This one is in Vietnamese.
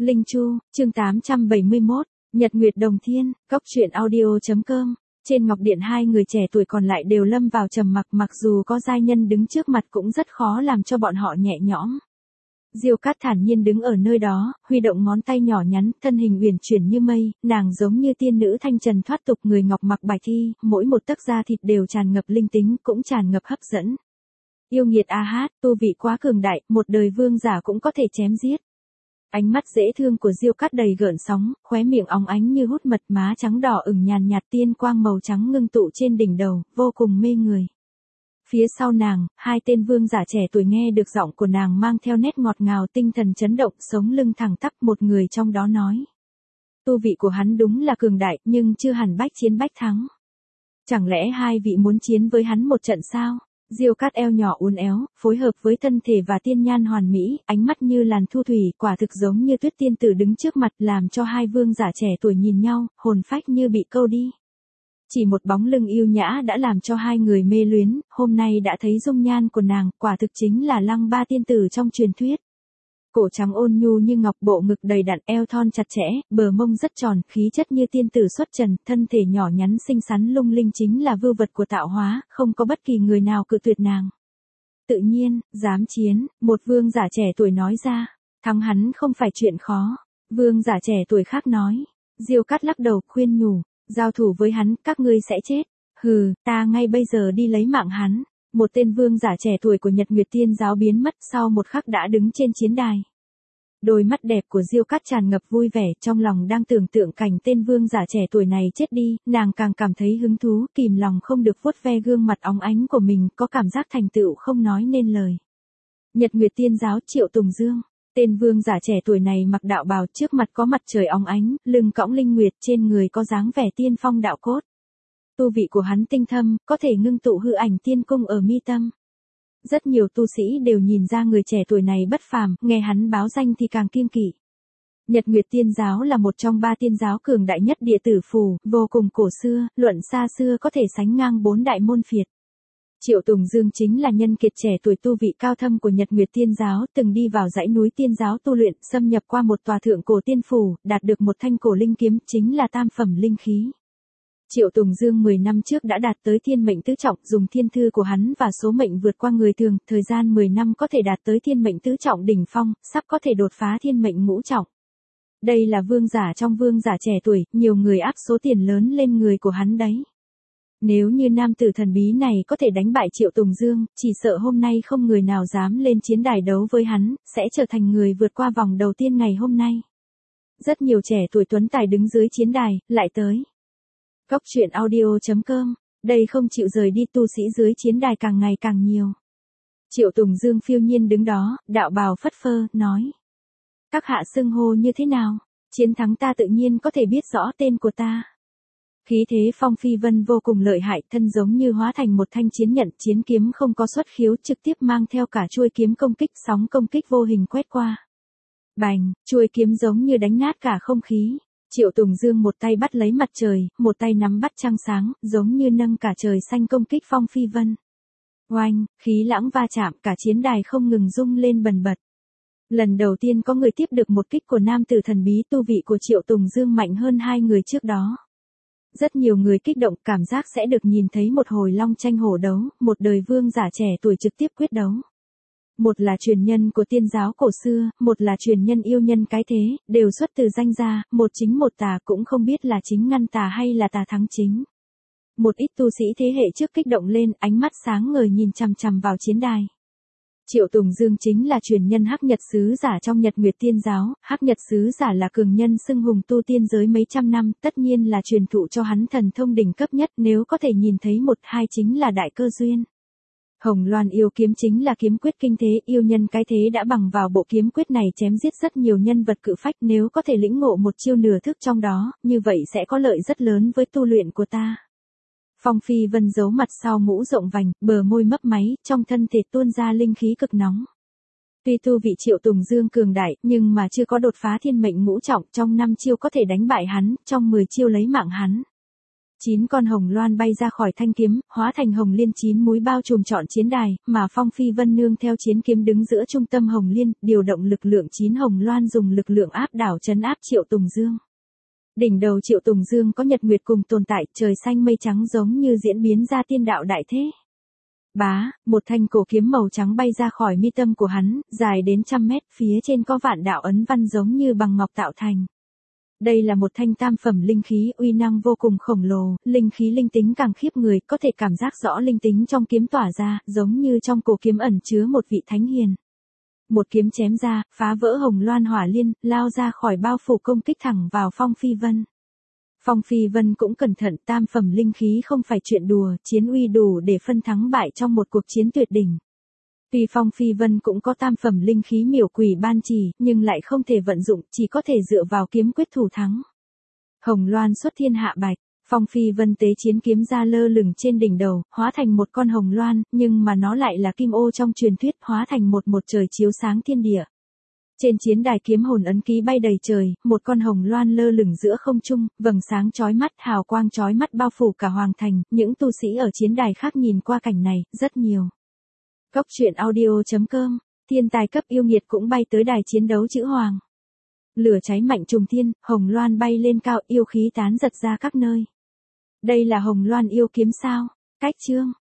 Linh Chu, chương 871, Nhật Nguyệt Đồng Thiên, Cốc truyện audio.com. Trên ngọc điện hai người trẻ tuổi còn lại đều lâm vào trầm mặc, mặc dù có giai nhân đứng trước mặt cũng rất khó làm cho bọn họ nhẹ nhõm. Diêu Cát thản nhiên đứng ở nơi đó, huy động ngón tay nhỏ nhắn, thân hình uyển chuyển như mây, nàng giống như tiên nữ thanh trần thoát tục, người ngọc mặc bạch thi, mỗi một tấc da thịt đều tràn ngập linh tính, cũng tràn ngập hấp dẫn. Yêu nghiệt a hát, tu vị quá cường đại, một đời vương giả cũng có thể chém giết. Ánh mắt dễ thương của Diêu Cát đầy gợn sóng, khóe miệng óng ánh như hút mật, má trắng đỏ ửng nhàn nhạt, tiên quang màu trắng ngưng tụ trên đỉnh đầu, vô cùng mê người. Phía sau nàng, hai tên vương giả trẻ tuổi nghe được giọng của nàng mang theo nét ngọt ngào, tinh thần chấn động, sống lưng thẳng tắp, một người trong đó nói. Tu vị của hắn đúng là cường đại, nhưng chưa hẳn bách chiến bách thắng. Chẳng lẽ hai vị muốn chiến với hắn một trận sao? Diêu Cát eo nhỏ uốn éo, phối hợp với thân thể và tiên nhan hoàn mỹ, ánh mắt như làn thu thủy, quả thực giống như tuyết tiên tử đứng trước mặt, làm cho hai vương giả trẻ tuổi nhìn nhau, hồn phách như bị câu đi. Chỉ một bóng lưng yêu nhã đã làm cho hai người mê luyến, hôm nay đã thấy dung nhan của nàng, quả thực chính là Lăng Ba tiên tử trong truyền thuyết. Cổ trắng ôn nhu như ngọc, bộ ngực đầy đặn, eo thon chặt chẽ, bờ mông rất tròn, khí chất như tiên tử xuất trần, thân thể nhỏ nhắn xinh xắn lung linh, chính là vưu vật của tạo hóa, không có bất kỳ người nào cự tuyệt nàng. Tự nhiên, dám chiến, một vương giả trẻ tuổi nói ra, thắng hắn không phải chuyện khó. Vương giả trẻ tuổi khác nói. Diêu Cát lắc đầu khuyên nhủ, giao thủ với hắn, các ngươi sẽ chết. Hừ, ta ngay bây giờ đi lấy mạng hắn. Một tên vương giả trẻ tuổi của Nhật Nguyệt Tiên giáo biến mất, sau một khắc đã đứng trên chiến đài. Đôi mắt đẹp của Diêu Cát tràn ngập vui vẻ, trong lòng đang tưởng tượng cảnh tên vương giả trẻ tuổi này chết đi, nàng càng cảm thấy hứng thú, kìm lòng không được vuốt ve gương mặt óng ánh của mình, có cảm giác thành tựu không nói nên lời. Nhật Nguyệt Tiên giáo Triệu Tùng Dương, tên vương giả trẻ tuổi này mặc đạo bào, trước mặt có mặt trời óng ánh, lưng cõng linh nguyệt, trên người có dáng vẻ tiên phong đạo cốt. Tu vị của hắn tinh thâm, có thể ngưng tụ hư ảnh tiên cung ở mi tâm. Rất nhiều tu sĩ đều nhìn ra người trẻ tuổi này bất phàm, nghe hắn báo danh thì càng kiêng kỵ. Nhật Nguyệt Tiên giáo là một trong ba tiên giáo cường đại nhất địa tử phủ, vô cùng cổ xưa, luận xa xưa có thể sánh ngang 4 đại môn phiệt. Triệu Tùng Dương chính là nhân kiệt trẻ tuổi tu vị cao thâm của Nhật Nguyệt Tiên giáo, từng đi vào dãy núi tiên giáo tu luyện, xâm nhập qua một tòa thượng cổ tiên phủ, đạt được một thanh cổ linh kiếm, chính là tam phẩm linh khí. Triệu Tùng Dương 10 năm trước đã đạt tới thiên mệnh tứ trọng, dùng thiên thư của hắn và số mệnh vượt qua người thường, thời gian 10 năm có thể đạt tới thiên mệnh tứ trọng đỉnh phong, sắp có thể đột phá thiên mệnh ngũ trọng. Đây là vương giả trong vương giả trẻ tuổi, nhiều người áp số tiền lớn lên người của hắn đấy. Nếu như nam tử thần bí này có thể đánh bại Triệu Tùng Dương, chỉ sợ hôm nay không người nào dám lên chiến đài đấu với hắn, sẽ trở thành người vượt qua vòng đầu tiên ngày hôm nay. Rất nhiều trẻ tuổi tuấn tài đứng dưới chiến đài, lại tới. Cốc truyện audio.com, đây không chịu rời đi, tu sĩ dưới chiến đài càng ngày càng nhiều. Triệu Tùng Dương phiêu nhiên đứng đó, đạo bào phất phơ, nói. Các hạ xưng hô như thế nào? Chiến thắng ta tự nhiên có thể biết rõ tên của ta. Khí thế Phong Phi Vân vô cùng lợi hại, thân giống như hóa thành một thanh chiến nhận, chiến kiếm không có xuất khiếu, trực tiếp mang theo cả chuôi kiếm công kích, sóng công kích vô hình quét qua. Bành, chuôi kiếm giống như đánh nát cả không khí. Triệu Tùng Dương một tay bắt lấy mặt trời, một tay nắm bắt trăng sáng, giống như nâng cả trời xanh công kích Phong Phi Vân. Oanh, khí lãng va chạm, cả chiến đài không ngừng rung lên bần bật. Lần đầu tiên có người tiếp được một kích của nam tử thần bí, tu vị của Triệu Tùng Dương mạnh hơn hai người trước đó. Rất nhiều người kích động, cảm giác sẽ được nhìn thấy một hồi long tranh hổ đấu, một đời vương giả trẻ tuổi trực tiếp quyết đấu. Một là truyền nhân của tiên giáo cổ xưa, một là truyền nhân yêu nhân cái thế, đều xuất từ danh gia, một chính một tà, cũng không biết là chính ngăn tà hay là tà thắng chính. Một ít tu sĩ thế hệ trước kích động lên, ánh mắt sáng ngời nhìn chằm chằm vào chiến đài. Triệu Tùng Dương chính là truyền nhân Hắc Nhật sứ giả trong Nhật Nguyệt Tiên giáo, Hắc Nhật sứ giả là cường nhân xưng hùng tu tiên giới mấy trăm năm, tất nhiên là truyền thụ cho hắn thần thông đỉnh cấp nhất, nếu có thể nhìn thấy một hai chính là đại cơ duyên. Hồng Loan yêu kiếm chính là kiếm quyết kinh thế, yêu nhân cái thế đã bằng vào bộ kiếm quyết này chém giết rất nhiều nhân vật cự phách, nếu có thể lĩnh ngộ một chiêu nửa thức trong đó, như vậy sẽ có lợi rất lớn với tu luyện của ta. Phong Phi Vân giấu mặt sau mũ rộng vành, bờ môi mấp máy, trong thân thể tuôn ra linh khí cực nóng. Tuy tu vị Triệu Tùng Dương cường đại, nhưng mà chưa có đột phá thiên mệnh ngũ trọng, trong 5 chiêu có thể đánh bại hắn, trong 10 chiêu lấy mạng hắn. 9 con hồng loan bay ra khỏi thanh kiếm, hóa thành hồng liên 9 múi bao trùm trọn chiến đài, mà Phong Phi Vân nương theo chiến kiếm đứng giữa trung tâm hồng liên, điều động lực lượng 9 hồng loan dùng lực lượng áp đảo trấn áp Triệu Tùng Dương. Đỉnh đầu Triệu Tùng Dương có nhật nguyệt cùng tồn tại, trời xanh mây trắng giống như diễn biến ra tiên đạo đại thế. Bá, một thanh cổ kiếm màu trắng bay ra khỏi mi tâm của hắn, dài đến 100 mét, phía trên có vạn đạo ấn văn giống như bằng ngọc tạo thành. Đây là một thanh tam phẩm linh khí, uy năng vô cùng khổng lồ, linh khí linh tính càng khiếp người, có thể cảm giác rõ linh tính trong kiếm tỏa ra, giống như trong cổ kiếm ẩn chứa một vị thánh hiền. Một kiếm chém ra, phá vỡ hồng loan hỏa liên, lao ra khỏi bao phủ công kích thẳng vào Phong Phi Vân. Phong Phi Vân cũng cẩn thận, tam phẩm linh khí không phải chuyện đùa, chiến uy đủ để phân thắng bại trong một cuộc chiến tuyệt đỉnh. Tuy Phong Phi Vân cũng có tam phẩm linh khí miểu quỷ ban chỉ, nhưng lại không thể vận dụng, chỉ có thể dựa vào kiếm quyết thủ thắng. Hồng loan xuất thiên hạ bạch, Phong Phi Vân tế chiến kiếm ra lơ lửng trên đỉnh đầu, hóa thành một con hồng loan, nhưng mà nó lại là kim ô trong truyền thuyết, hóa thành một trời chiếu sáng thiên địa. Trên chiến đài kiếm hồn ấn ký bay đầy trời, một con hồng loan lơ lửng giữa không trung, vầng sáng chói mắt, hào quang chói mắt bao phủ cả hoàng thành, những tu sĩ ở chiến đài khác nhìn qua cảnh này, rất nhiều. Cốc truyện audio.com, thiên tài cấp yêu nghiệt cũng bay tới đài chiến đấu chữ hoàng. Lửa cháy mạnh trùng thiên, hồng loan bay lên cao, yêu khí tán giật ra các nơi. Đây là hồng loan yêu kiếm sao? Cách chương.